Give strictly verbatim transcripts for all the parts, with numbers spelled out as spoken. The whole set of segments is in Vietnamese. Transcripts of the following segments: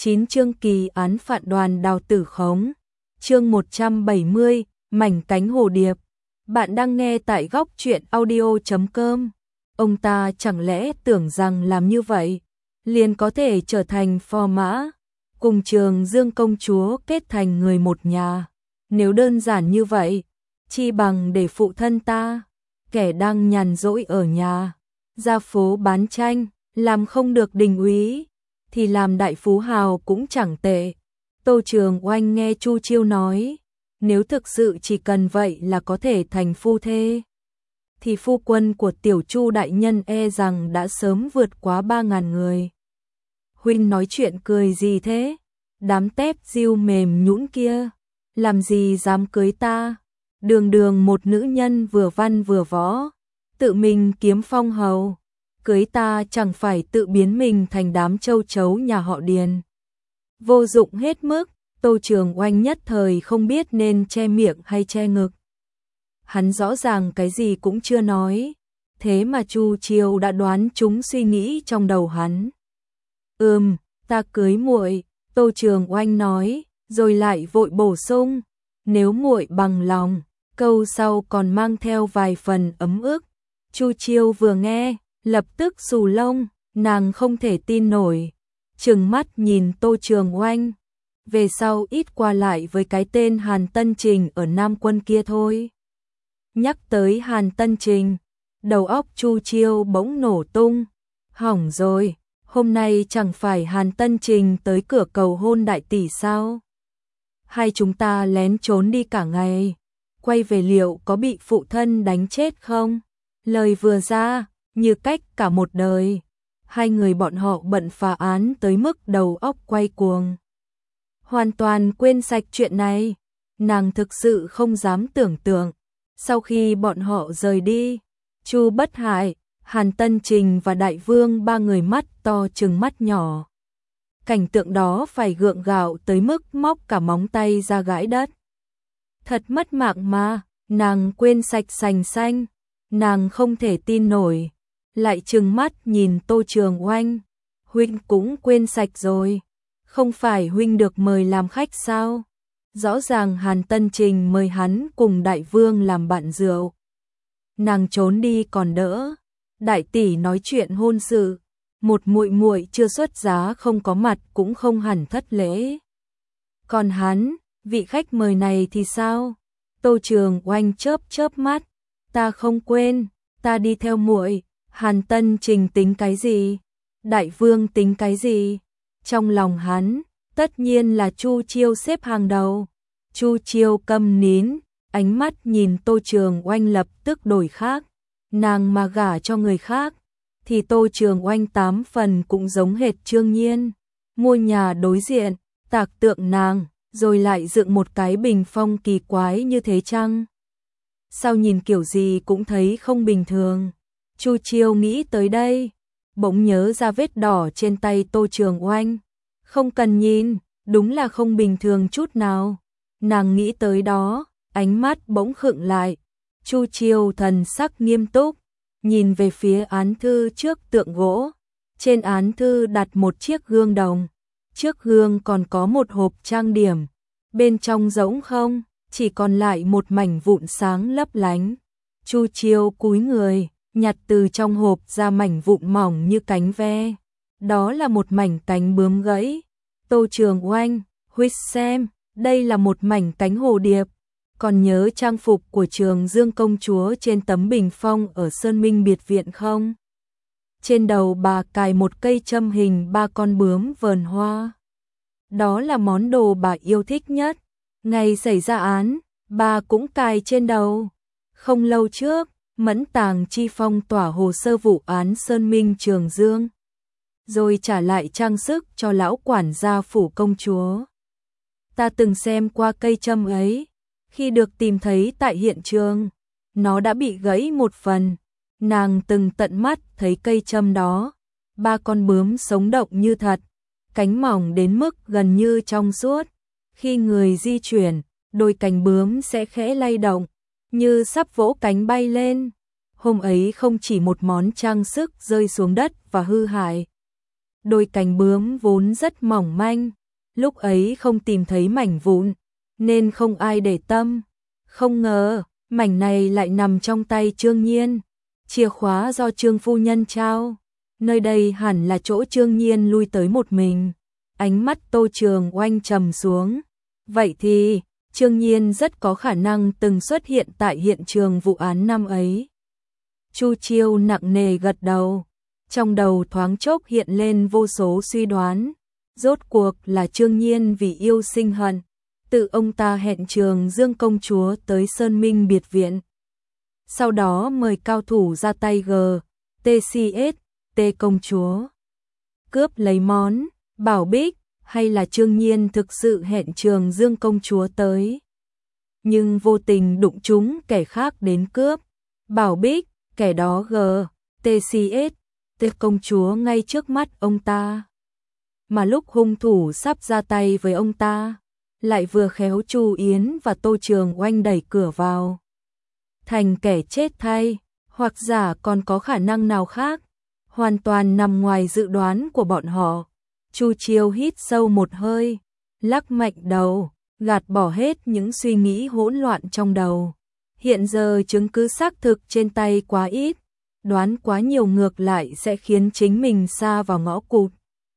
chín chương kỳ án phạt đoàn đào tử khống. Chương một trăm bảy mươi, mảnh cánh hồ điệp. Bạn đang nghe tại góc truyện audio chấm com. Ông ta chẳng lẽ tưởng rằng làm như vậy liền có thể trở thành phò mã, cùng Trường Dương công chúa kết thành người một nhà. Nếu đơn giản như vậy, chi bằng để phụ thân ta, kẻ đang nhàn rỗi ở nhà, ra phố bán tranh, làm không được đình úy, thì làm đại phú hào cũng chẳng tệ. Tô Trường Oanh nghe Chu Chiêu nói, nếu thực sự chỉ cần vậy là có thể thành phu thê, thì phu quân của tiểu Chu đại nhân e rằng đã sớm vượt quá ba ngàn người. Huynh nói chuyện cười gì thế? Đám tép diêu mềm nhũn kia, làm gì dám cưới ta? Đường đường một nữ nhân vừa văn vừa võ, tự mình kiếm phong hầu, cưới ta chẳng phải tự biến mình thành đám châu chấu nhà họ Điền. Vô dụng hết mức. Tô Trường Oanh nhất thời không biết nên che miệng hay che ngực. Hắn rõ ràng cái gì cũng chưa nói, thế mà Chu Chiêu đã đoán trúng suy nghĩ trong đầu hắn. Ừm, ta cưới muội, Tô Trường Oanh nói, rồi lại vội bổ sung, nếu muội bằng lòng. Câu sau còn mang theo vài phần ấm ức. Chu Chiêu vừa nghe, lập tức xù lông, nàng không thể tin nổi, trừng mắt nhìn Tô Trường Oanh. Về sau ít qua lại với cái tên Hàn Tân Trình ở Nam Quân kia thôi. Nhắc tới Hàn Tân Trình, đầu óc Chu Chiêu bỗng nổ tung. Hỏng rồi, hôm nay chẳng phải Hàn Tân Trình tới cửa cầu hôn đại tỷ sao? Hai chúng ta lén trốn đi cả ngày, quay về liệu có bị phụ thân đánh chết không? Lời vừa ra, như cách cả một đời. Hai người bọn họ bận phá án tới mức đầu óc quay cuồng, hoàn toàn quên sạch chuyện này. Nàng thực sự không dám tưởng tượng, sau khi bọn họ rời đi, Chu Bất Hại, Hàn Tân Trình và Đại Vương ba người mắt to trừng mắt nhỏ. Cảnh tượng đó phải gượng gạo tới mức móc cả móng tay ra gãi đất. Thật mất mạng mà, nàng quên sạch sành xanh, nàng không thể tin nổi, lại trừng mắt nhìn Tô Trường Oanh. Huynh cũng quên sạch rồi, không phải huynh được mời làm khách sao? Rõ ràng Hàn Tân Trình mời hắn cùng Đại Vương làm bạn rượu. Nàng trốn đi còn đỡ, đại tỷ nói chuyện hôn sự, một muội muội chưa xuất giá không có mặt cũng không hẳn thất lễ. Còn hắn, vị khách mời này thì sao? Tô Trường Oanh chớp chớp mắt, ta không quên, ta đi theo muội. Hàn Tân Trình tính cái gì? Đại Vương tính cái gì? Trong lòng hắn, tất nhiên là Chu Chiêu xếp hàng đầu. Chu Chiêu câm nín, ánh mắt nhìn Tô Trường Oanh lập tức đổi khác. Nàng mà gả cho người khác, thì Tô Trường Oanh tám phần cũng giống hệt Trương Nhiên. Mua nhà đối diện, tạc tượng nàng, rồi lại dựng một cái bình phong kỳ quái như thế chăng? Sao nhìn kiểu gì cũng thấy không bình thường. Chu Chiêu nghĩ tới đây, bỗng nhớ ra vết đỏ trên tay Tô Trường Oanh. Không cần nhìn, đúng là không bình thường chút nào. Nàng nghĩ tới đó, ánh mắt bỗng khựng lại. Chu Chiêu thần sắc nghiêm túc, nhìn về phía án thư trước tượng gỗ. Trên án thư đặt một chiếc gương đồng, trước gương còn có một hộp trang điểm. Bên trong rỗng không, chỉ còn lại một mảnh vụn sáng lấp lánh. Chu Chiêu cúi người, nhặt từ trong hộp ra mảnh vụn mỏng như cánh ve. Đó là một mảnh cánh bướm gãy. Tô Trường Oanh, huynh xem, đây là một mảnh cánh hồ điệp. Còn nhớ trang phục của Trường Dương công chúa trên tấm bình phong ở Sơn Minh biệt viện không? Trên đầu bà cài một cây châm hình ba con bướm vờn hoa. Đó là món đồ bà yêu thích nhất. Ngày xảy ra án, bà cũng cài trên đầu. Không lâu trước, Mẫn Tàng Chi phong tỏa hồ sơ vụ án Sơn Minh Trường Dương, rồi trả lại trang sức cho lão quản gia phủ công chúa. Ta từng xem qua cây châm ấy, khi được tìm thấy tại hiện trường, nó đã bị gãy một phần. Nàng từng tận mắt thấy cây châm đó, ba con bướm sống động như thật, cánh mỏng đến mức gần như trong suốt. Khi người di chuyển, đôi cánh bướm sẽ khẽ lay động, như sắp vỗ cánh bay lên. Hôm ấy không chỉ một món trang sức rơi xuống đất và hư hại. đôi cánh bướm vốn rất mỏng manh, lúc ấy không tìm thấy mảnh vụn, nên không ai để tâm. Không ngờ, mảnh này lại nằm trong tay Trương Nhiên, chìa khóa do Trương phu nhân trao. Nơi đây hẳn là chỗ Trương Nhiên lui tới một mình. Ánh mắt Tô Trường Oanh trầm xuống. Vậy thì, Trương Nhiên rất có khả năng từng xuất hiện tại hiện trường vụ án năm ấy. Chu Chiêu nặng nề gật đầu. Trong đầu thoáng chốc hiện lên vô số suy đoán. Rốt cuộc là Trương Nhiên vì yêu sinh hận, tự ông ta hẹn Trường Dương công chúa tới Sơn Minh biệt viện. Sau đó mời cao thủ ra tay G, T C S, T công chúa. Cướp lấy món, bảo bích, hay là Trương Nhiên thực sự hẹn Trường Dương công chúa tới. Nhưng vô tình đụng trúng kẻ khác đến cướp. Bảo bích, kẻ đó G, T C S, T công chúa ngay trước mắt ông ta. Mà lúc hung thủ sắp ra tay với ông ta, lại vừa khéo Chu Yến và Tô Trường Oanh đẩy cửa vào. Thành kẻ chết thay, hoặc giả còn có khả năng nào khác, hoàn toàn nằm ngoài dự đoán của bọn họ. Chu Chiêu hít sâu một hơi, lắc mạnh đầu, gạt bỏ hết những suy nghĩ hỗn loạn trong đầu. Hiện giờ chứng cứ xác thực trên tay quá ít, đoán quá nhiều ngược lại sẽ khiến chính mình sa vào ngõ cụt.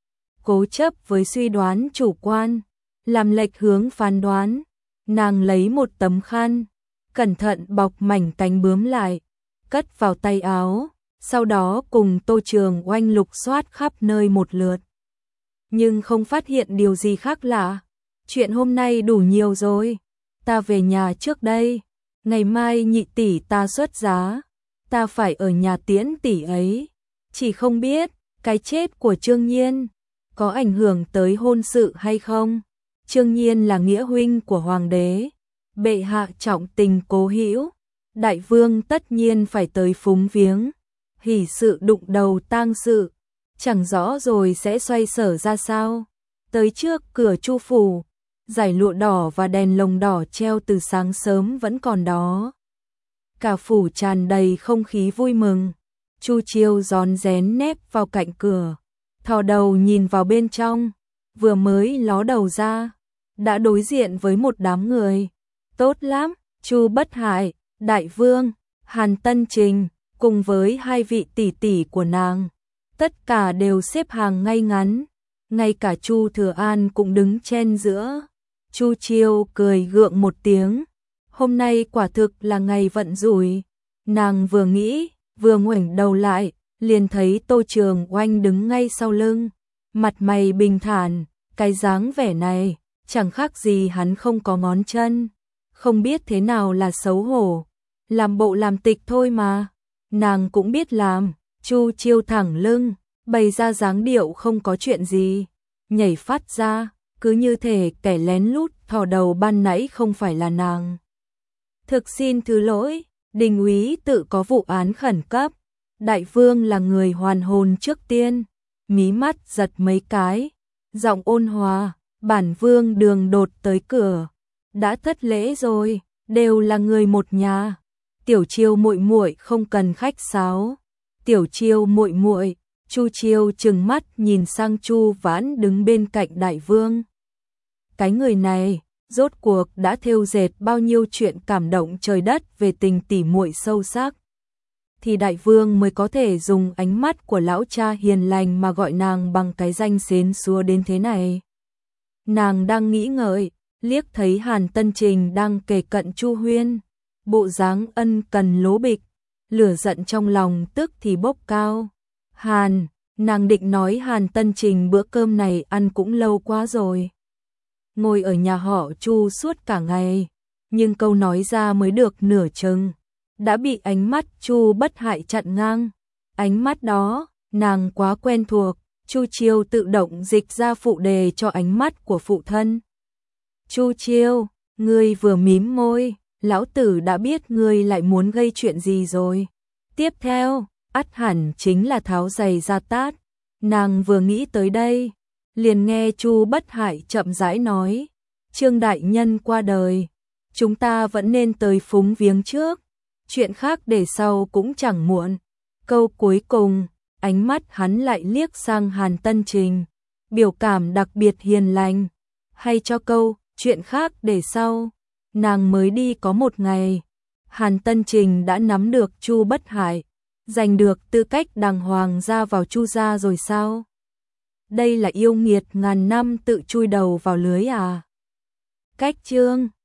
Cố chấp với suy đoán chủ quan, làm lệch hướng phán đoán, nàng lấy một tấm khăn, cẩn thận bọc mảnh cánh bướm lại, cất vào tay áo, sau đó cùng Tô Trường Oanh lục soát khắp nơi một lượt. Nhưng không phát hiện điều gì khác lạ. Chuyện hôm nay đủ nhiều rồi, ta về nhà trước đây, ngày mai nhị tỷ ta xuất giá, ta phải ở nhà tiễn tỷ ấy. Chỉ không biết, cái chết của Trương Nhiên có ảnh hưởng tới hôn sự hay không? Trương Nhiên là nghĩa huynh của hoàng đế, bệ hạ trọng tình cố hữu, đại vương tất nhiên phải tới phúng viếng. Hỷ sự đụng đầu tang sự, chẳng rõ rồi sẽ xoay sở ra sao. Tới trước cửa Chu phủ, dải lụa đỏ và đèn lồng đỏ treo từ sáng sớm vẫn còn đó. Cả phủ tràn đầy không khí vui mừng. Chu Chiêu rón rén nép vào cạnh cửa, thò đầu nhìn vào bên trong, vừa mới ló đầu ra, đã đối diện với một đám người. Tốt lắm, Chu Bất Hại, đại vương, Hàn Tân Trình, cùng với hai vị tỷ tỷ của nàng, tất cả đều xếp hàng ngay ngắn, ngay cả Chu Thừa An cũng đứng chen giữa. Chu Chiêu cười gượng một tiếng, hôm nay quả thực là ngày vận rủi. Nàng vừa nghĩ, vừa ngoảnh đầu lại, liền thấy Tô Trường Oanh đứng ngay sau lưng, mặt mày bình thản, cái dáng vẻ này, chẳng khác gì hắn không có ngón chân, không biết thế nào là xấu hổ, làm bộ làm tịch thôi mà. Nàng cũng biết làm. Chu Chiêu thẳng lưng, bày ra dáng điệu không có chuyện gì, nhảy phát ra, cứ như thể kẻ lén lút thò đầu ban nãy không phải là nàng. Thực xin thứ lỗi, đình úy tự có vụ án khẩn cấp, đại vương là người hoàn hồn trước tiên. Mí mắt giật mấy cái, giọng ôn hòa, bản vương đường đột tới cửa, đã thất lễ rồi, đều là người một nhà. Tiểu Chiêu muội muội không cần khách sáo. Tiểu Chiêu muội muội. Chu Chiêu trừng mắt nhìn sang Chu Vãn đứng bên cạnh đại vương. Cái người này, rốt cuộc đã thêu dệt bao nhiêu chuyện cảm động trời đất về tình tỉ muội sâu sắc. Thì đại vương mới có thể dùng ánh mắt của lão cha hiền lành mà gọi nàng bằng cái danh xến xúa đến thế này. Nàng đang nghĩ ngợi, liếc thấy Hàn Tân Trình đang kề cận Chu Huyên, bộ dáng ân cần lố bịch, lửa giận trong lòng tức thì bốc cao. Hàn, nàng định nói Hàn Tân Trình bữa cơm này ăn cũng lâu quá rồi. Ngồi ở nhà họ Chu suốt cả ngày, nhưng câu nói ra mới được nửa chừng, đã bị ánh mắt Chu Bất Hại chặn ngang. Ánh mắt đó, nàng quá quen thuộc. Chu Chiêu tự động dịch ra phụ đề cho ánh mắt của phụ thân. Chu Chiêu, ngươi vừa mím môi, lão tử đã biết ngươi lại muốn gây chuyện gì rồi. Tiếp theo, ắt hẳn chính là tháo giày ra tát. Nàng vừa nghĩ tới đây, liền nghe Chu Bất Hại chậm rãi nói, Trương đại nhân qua đời, chúng ta vẫn nên tới phúng viếng trước, chuyện khác để sau cũng chẳng muộn. Câu cuối cùng, ánh mắt hắn lại liếc sang Hàn Tân Trình, biểu cảm đặc biệt hiền lành, hay cho câu, chuyện khác để sau, nàng mới đi có một ngày, Hàn Tân Trình đã nắm được Chu Bất Hải, giành được tư cách đàng hoàng ra vào Chu gia rồi sao? Đây là yêu nghiệt ngàn năm tự chui đầu vào lưới à? Cách chương